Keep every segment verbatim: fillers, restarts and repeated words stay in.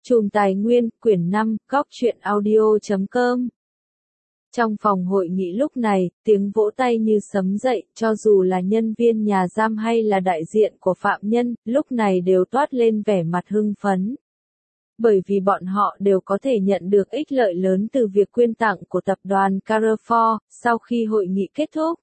Chùm Tài Nguyên, quyển năm, góc truyện audio chấm com. Trong phòng hội nghị lúc này, tiếng vỗ tay như sấm dậy, cho dù là nhân viên nhà giam hay là đại diện của phạm nhân, lúc này đều toát lên vẻ mặt hưng phấn. Bởi vì bọn họ đều có thể nhận được ích lợi lớn từ việc quyên tặng của tập đoàn Carrefour. Sau khi hội nghị kết thúc,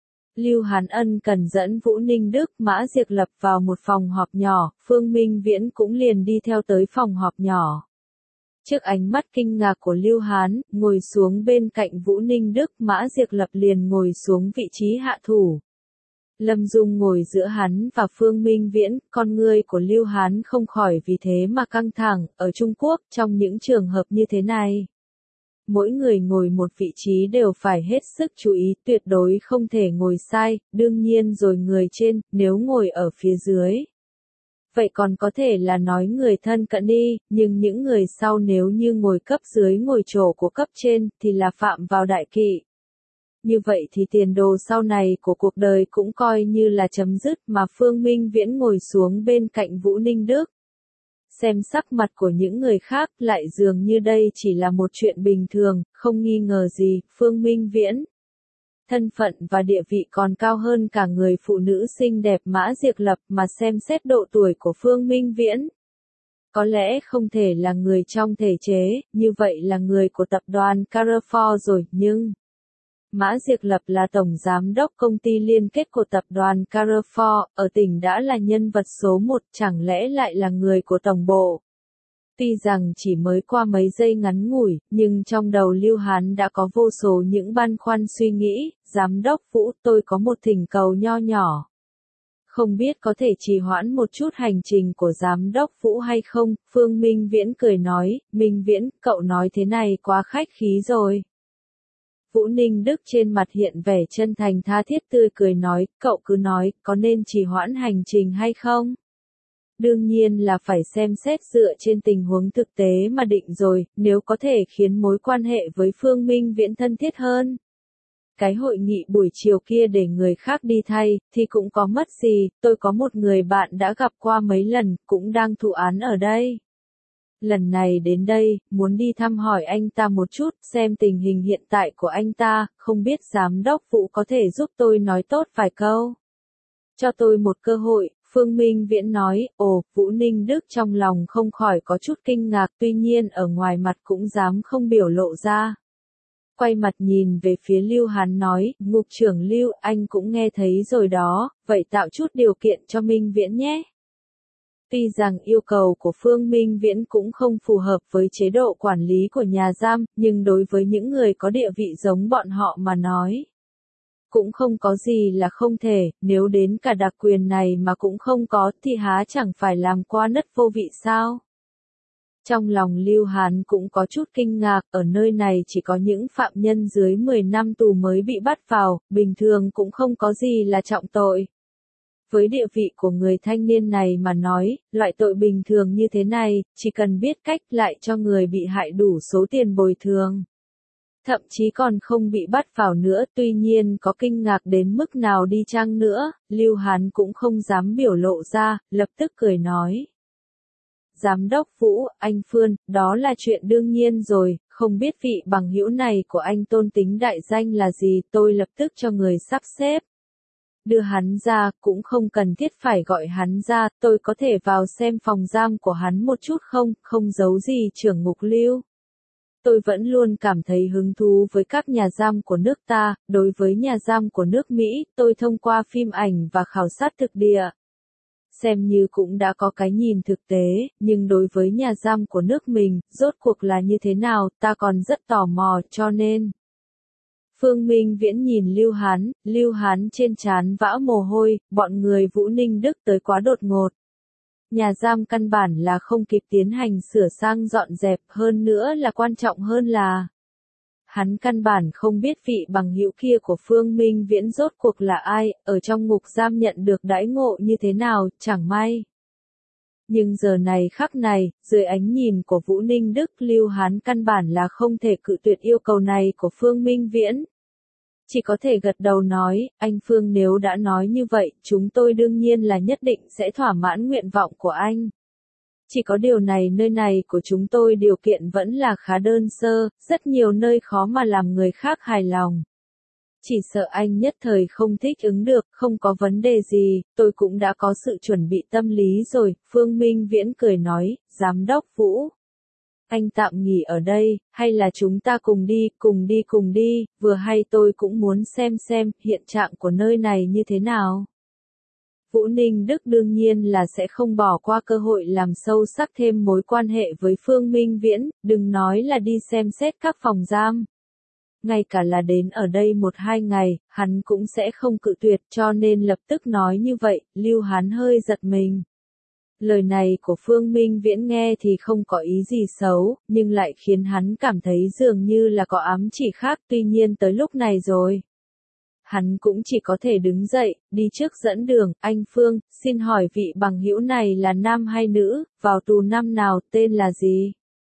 Lưu Hán Ân cần dẫn Vũ Ninh Đức, Mã Diệc Lập vào một phòng họp nhỏ, Phương Minh Viễn cũng liền đi theo tới phòng họp nhỏ. Trước ánh mắt kinh ngạc của Lưu Hán, ngồi xuống bên cạnh Vũ Ninh Đức, Mã Diệc Lập liền ngồi xuống vị trí hạ thủ. Lâm Dung ngồi giữa hắn và Phương Minh Viễn, con ngươi của Lưu Hán không khỏi vì thế mà căng thẳng. Ở Trung Quốc, trong những trường hợp như thế này, mỗi người ngồi một vị trí đều phải hết sức chú ý, tuyệt đối không thể ngồi sai. Đương nhiên rồi, người trên, nếu ngồi ở phía dưới, vậy còn có thể là nói người thân cận đi, nhưng những người sau nếu như ngồi cấp dưới ngồi chỗ của cấp trên, thì là phạm vào đại kỵ. Như vậy thì tiền đồ sau này của cuộc đời cũng coi như là chấm dứt. Mà Phương Minh Viễn ngồi xuống bên cạnh Vũ Ninh Đức, xem sắc mặt của những người khác, lại dường như đây chỉ là một chuyện bình thường. Không nghi ngờ gì, Phương Minh Viễn, thân phận và địa vị còn cao hơn cả người phụ nữ xinh đẹp Mã Diệc Lập. Mà xem xét độ tuổi của Phương Minh Viễn, có lẽ không thể là người trong thể chế, như vậy là người của tập đoàn Carrefour rồi. Nhưng Mã Diệc Lập là tổng giám đốc công ty liên kết của tập đoàn Carrefour, ở tỉnh đã là nhân vật số một, chẳng lẽ lại là người của tổng bộ? Tuy rằng chỉ mới qua mấy giây ngắn ngủi, nhưng trong đầu Lưu Hán đã có vô số những băn khoăn suy nghĩ. Giám đốc Vũ, tôi có một thỉnh cầu nho nhỏ. Không biết có thể trì hoãn một chút hành trình của giám đốc Vũ hay không? Phương Minh Viễn cười nói, Minh Viễn, cậu nói thế này quá khách khí rồi. Vũ Ninh Đức trên mặt hiện vẻ chân thành tha thiết tươi cười nói, cậu cứ nói, có nên trì hoãn hành trình hay không? Đương nhiên là phải xem xét dựa trên tình huống thực tế mà định rồi, nếu có thể khiến mối quan hệ với Phương Minh Viễn thân thiết hơn. Cái hội nghị buổi chiều kia để người khác đi thay, thì cũng có mất gì. Tôi có một người bạn đã gặp qua mấy lần, cũng đang thụ án ở đây. Lần này đến đây, muốn đi thăm hỏi anh ta một chút, xem tình hình hiện tại của anh ta. Không biết giám đốc Vũ có thể giúp tôi nói tốt vài câu, cho tôi một cơ hội. Phương Minh Viễn nói, ồ. Vũ Ninh Đức trong lòng không khỏi có chút kinh ngạc, tuy nhiên ở ngoài mặt cũng dám không biểu lộ ra. Quay mặt nhìn về phía Lưu Hán nói, Ngục trưởng Lưu, anh cũng nghe thấy rồi đó, vậy tạo chút điều kiện cho Minh Viễn nhé. Tuy rằng yêu cầu của Phương Minh Viễn cũng không phù hợp với chế độ quản lý của nhà giam, nhưng đối với những người có địa vị giống bọn họ mà nói, cũng không có gì là không thể. Nếu đến cả đặc quyền này mà cũng không có, thì há chẳng phải làm qua nất vô vị sao? Trong lòng Lưu Hán cũng có chút kinh ngạc, ở nơi này chỉ có những phạm nhân dưới mười năm tù mới bị bắt vào, bình thường cũng không có gì là trọng tội. Với địa vị của người thanh niên này mà nói, loại tội bình thường như thế này, chỉ cần biết cách lại cho người bị hại đủ số tiền bồi thường. Thậm chí còn không bị bắt vào nữa. Tuy nhiên có kinh ngạc đến mức nào đi chăng nữa, Lưu Hán cũng không dám biểu lộ ra, lập tức cười nói. Giám đốc Vũ, anh Phương, đó là chuyện đương nhiên rồi, không biết vị bằng hữu này của anh tôn tính đại danh là gì, tôi lập tức cho người sắp xếp đưa hắn ra. Cũng không cần thiết phải gọi hắn ra, tôi có thể vào xem phòng giam của hắn một chút không? Không giấu gì trưởng ngục Lưu, tôi vẫn luôn cảm thấy hứng thú với các nhà giam của nước ta. Đối với nhà giam của nước Mỹ, tôi thông qua phim ảnh và khảo sát thực địa, xem như cũng đã có cái nhìn thực tế, nhưng đối với nhà giam của nước mình, rốt cuộc là như thế nào, ta còn rất tò mò, cho nên. Phương Minh Viễn nhìn Lưu Hán, Lưu Hán trên trán vã mồ hôi, bọn người Vũ Ninh Đức tới quá đột ngột. Nhà giam căn bản là không kịp tiến hành sửa sang dọn dẹp, hơn nữa là quan trọng hơn là hắn căn bản không biết vị bằng hữu kia của Phương Minh Viễn rốt cuộc là ai, ở trong ngục giam nhận được đãi ngộ như thế nào, chẳng may. Nhưng giờ này khắc này, dưới ánh nhìn của Vũ Ninh Đức, Lưu Hán căn bản là không thể cự tuyệt yêu cầu này của Phương Minh Viễn. Chỉ có thể gật đầu nói, anh Phương nếu đã nói như vậy, chúng tôi đương nhiên là nhất định sẽ thỏa mãn nguyện vọng của anh. Chỉ có điều này nơi này của chúng tôi điều kiện vẫn là khá đơn sơ, rất nhiều nơi khó mà làm người khác hài lòng. Chỉ sợ anh nhất thời không thích ứng được, không có vấn đề gì, tôi cũng đã có sự chuẩn bị tâm lý rồi, Phương Minh Viễn cười nói, Giám đốc Vũ. Anh tạm nghỉ ở đây, hay là chúng ta cùng đi, cùng đi cùng đi, vừa hay tôi cũng muốn xem xem hiện trạng của nơi này như thế nào. Vũ Ninh Đức đương nhiên là sẽ không bỏ qua cơ hội làm sâu sắc thêm mối quan hệ với Phương Minh Viễn, đừng nói là đi xem xét các phòng giam. Ngay cả là đến ở đây một hai ngày, hắn cũng sẽ không cự tuyệt cho nên lập tức nói như vậy, Lưu Hán hơi giật mình. Lời này của Phương Minh Viễn nghe thì không có ý gì xấu, nhưng lại khiến hắn cảm thấy dường như là có ám chỉ khác, tuy nhiên tới lúc này rồi. Hắn cũng chỉ có thể đứng dậy, đi trước dẫn đường, anh Phương, xin hỏi vị bằng hữu này là nam hay nữ, vào tù năm nào, tên là gì?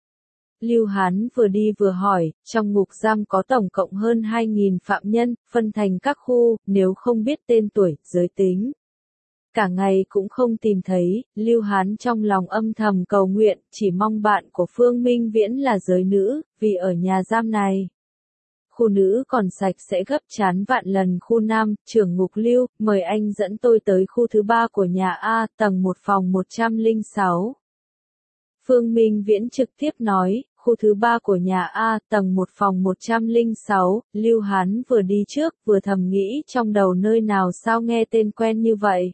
Lưu Hán vừa đi vừa hỏi, trong ngục giam có tổng cộng hơn hai nghìn phạm nhân, phân thành các khu, nếu không biết tên tuổi, giới tính. Cả ngày cũng không tìm thấy, Lưu Hán trong lòng âm thầm cầu nguyện, chỉ mong bạn của Phương Minh Viễn là giới nữ, vì ở nhà giam này. Khu nữ còn sạch sẽ gấp chán vạn lần khu nam, trưởng ngục Lưu, mời anh dẫn tôi tới khu thứ ba của nhà A, tầng một phòng một trăm lẻ sáu. Phương Minh Viễn trực tiếp nói, khu thứ ba của nhà A, tầng một phòng một trăm lẻ sáu, Lưu Hán vừa đi trước, vừa thầm nghĩ trong đầu nơi nào sao nghe tên quen như vậy.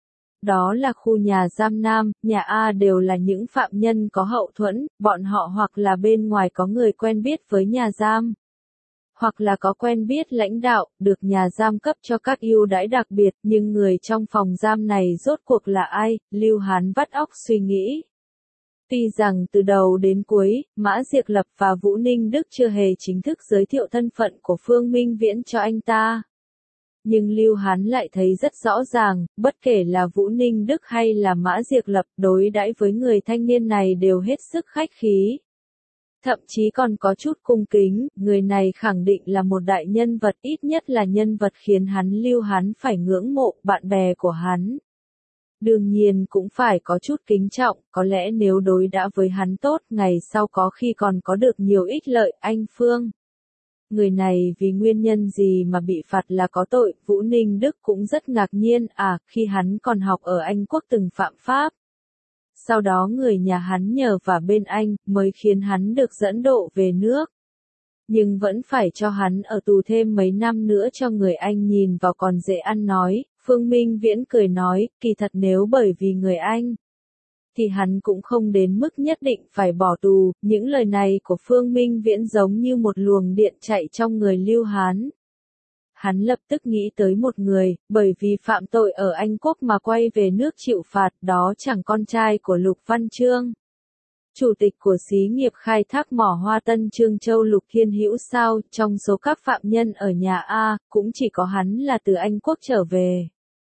Đó là khu nhà giam nam, nhà A đều là những phạm nhân có hậu thuẫn, bọn họ hoặc là bên ngoài có người quen biết với nhà giam. Hoặc là có quen biết lãnh đạo, được nhà giam cấp cho các ưu đãi đặc biệt, nhưng người trong phòng giam này rốt cuộc là ai, Lưu Hán vắt óc suy nghĩ. Tuy rằng từ đầu đến cuối, Mã Diệc Lập và Vũ Ninh Đức chưa hề chính thức giới thiệu thân phận của Phương Minh Viễn cho anh ta. Nhưng Lưu Hán lại thấy rất rõ ràng, bất kể là Vũ Ninh Đức hay là Mã Diệc Lập đối đãi với người thanh niên này đều hết sức khách khí. Thậm chí còn có chút cung kính, người này khẳng định là một đại nhân vật, ít nhất là nhân vật khiến hắn Lưu Hán phải ngưỡng mộ, bạn bè của hắn. Đương nhiên cũng phải có chút kính trọng, có lẽ nếu đối đãi với hắn tốt, ngày sau có khi còn có được nhiều ích lợi, anh Phương. Người này vì nguyên nhân gì mà bị phạt là có tội, Vũ Ninh Đức cũng rất ngạc nhiên, à, khi hắn còn học ở Anh Quốc từng phạm pháp. Sau đó người nhà hắn nhờ vào bên Anh, mới khiến hắn được dẫn độ về nước. Nhưng vẫn phải cho hắn ở tù thêm mấy năm nữa cho người Anh nhìn vào còn dễ ăn nói, Phương Minh Viễn cười nói, kỳ thật nếu bởi vì người Anh, thì hắn cũng không đến mức nhất định phải bỏ tù, những lời này của Phương Minh Viễn giống như một luồng điện chạy trong người Lưu Hán. Hắn lập tức nghĩ tới một người, bởi vì phạm tội ở Anh Quốc mà quay về nước chịu phạt, đó chẳng con trai của Lục Văn Chương. Chủ tịch của xí nghiệp khai thác mỏ Hoa Tân Trương Châu Lục Thiên Hữu sao, trong số các phạm nhân ở nhà A, cũng chỉ có hắn là từ Anh Quốc trở về.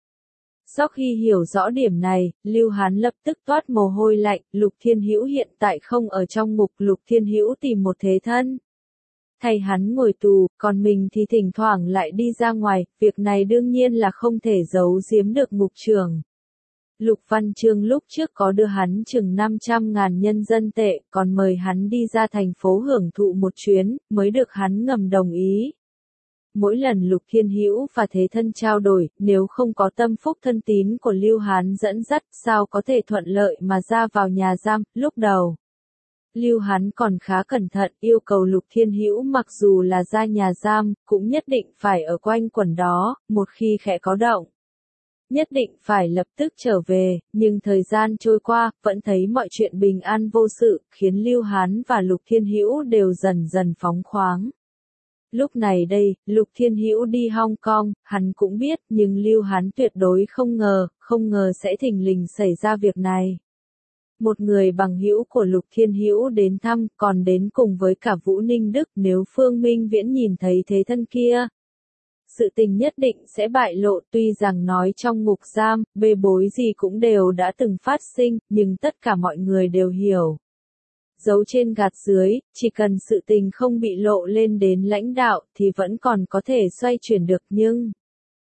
Sau khi hiểu rõ điểm này, Lưu Hán lập tức toát mồ hôi lạnh, Lục Thiên Hữu hiện tại không ở trong ngục, Lục Thiên Hữu tìm một thế thân. Thay hắn ngồi tù, còn mình thì thỉnh thoảng lại đi ra ngoài, việc này đương nhiên là không thể giấu giếm được ngục trưởng. Lục Văn Chương lúc trước có đưa hắn chừng năm trăm ngàn nhân dân tệ, còn mời hắn đi ra thành phố hưởng thụ một chuyến, mới được hắn ngầm đồng ý. Mỗi lần Lục Thiên Hữu và thế thân trao đổi, nếu không có tâm phúc thân tín của Lưu Hán dẫn dắt, sao có thể thuận lợi mà ra vào nhà giam, lúc đầu. Lưu Hán còn khá cẩn thận, yêu cầu Lục Thiên Hữu mặc dù là ra nhà giam, cũng nhất định phải ở quanh quẩn đó, một khi khẽ có động. Nhất định phải lập tức trở về, nhưng thời gian trôi qua, vẫn thấy mọi chuyện bình an vô sự, khiến Lưu Hán và Lục Thiên Hữu đều dần dần phóng khoáng. Lúc này đây, Lục Thiên Hữu đi Hong Kong, hắn cũng biết, nhưng Lưu Hán tuyệt đối không ngờ, không ngờ sẽ thình lình xảy ra việc này. Một người bằng hữu của Lục Thiên Hữu đến thăm, còn đến cùng với cả Vũ Ninh Đức, nếu Phương Minh Viễn nhìn thấy thế thân kia. Sự tình nhất định sẽ bại lộ, tuy rằng nói trong ngục giam, bê bối gì cũng đều đã từng phát sinh, nhưng tất cả mọi người đều hiểu. Giấu trên gạt dưới, chỉ cần sự tình không bị lộ lên đến lãnh đạo, thì vẫn còn có thể xoay chuyển được nhưng...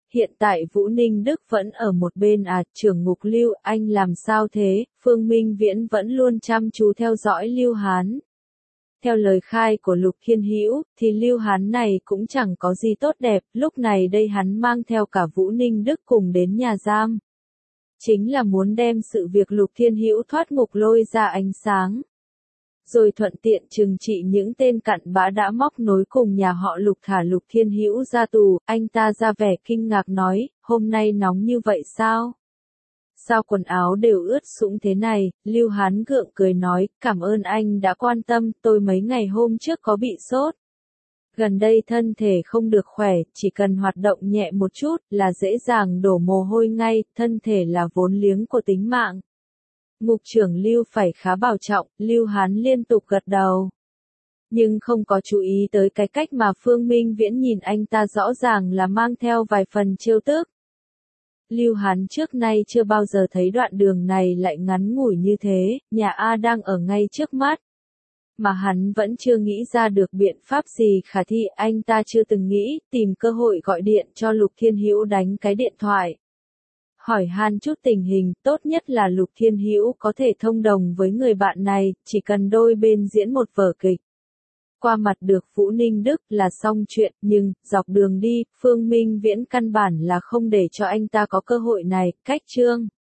hiện tại Vũ Ninh Đức vẫn ở một bên à, trưởng ngục Lưu, anh làm sao thế? Phương Minh Viễn vẫn luôn chăm chú theo dõi Lưu Hán. Theo lời khai của Lục Thiên Hữu, thì Lưu Hán này cũng chẳng có gì tốt đẹp, lúc này đây hắn mang theo cả Vũ Ninh Đức cùng đến nhà giam. Chính là muốn đem sự việc Lục Thiên Hữu thoát ngục lôi ra ánh sáng. Rồi thuận tiện trừng trị những tên cặn bã đã móc nối cùng nhà họ Lục thả Lục Thiên Hữu ra tù, anh ta ra vẻ kinh ngạc nói, hôm nay nóng như vậy sao? Sao quần áo đều ướt sũng thế này? Lưu Hán gượng cười nói, cảm ơn anh đã quan tâm, tôi mấy ngày hôm trước có bị sốt. Gần đây thân thể không được khỏe, chỉ cần hoạt động nhẹ một chút là dễ dàng đổ mồ hôi ngay, thân thể là vốn liếng của tính mạng. Ngục trưởng Lưu phải khá bảo trọng, Lưu Hán liên tục gật đầu. Nhưng không có chú ý tới cái cách mà Phương Minh Viễn nhìn anh ta rõ ràng là mang theo vài phần trêu tức. Lưu Hán trước nay chưa bao giờ thấy đoạn đường này lại ngắn ngủi như thế, nhà A đang ở ngay trước mắt. Mà hắn vẫn chưa nghĩ ra được biện pháp gì khả thi, anh ta chưa từng nghĩ, tìm cơ hội gọi điện cho Lục Thiên Hữu đánh cái điện thoại. Hỏi han chút tình hình, tốt nhất là Lục Thiên Hữu có thể thông đồng với người bạn này, chỉ cần đôi bên diễn một vở kịch. Qua mặt được Vũ Ninh Đức là xong chuyện, nhưng, dọc đường đi, Phương Minh Viễn căn bản là không để cho anh ta có cơ hội này, cách chương.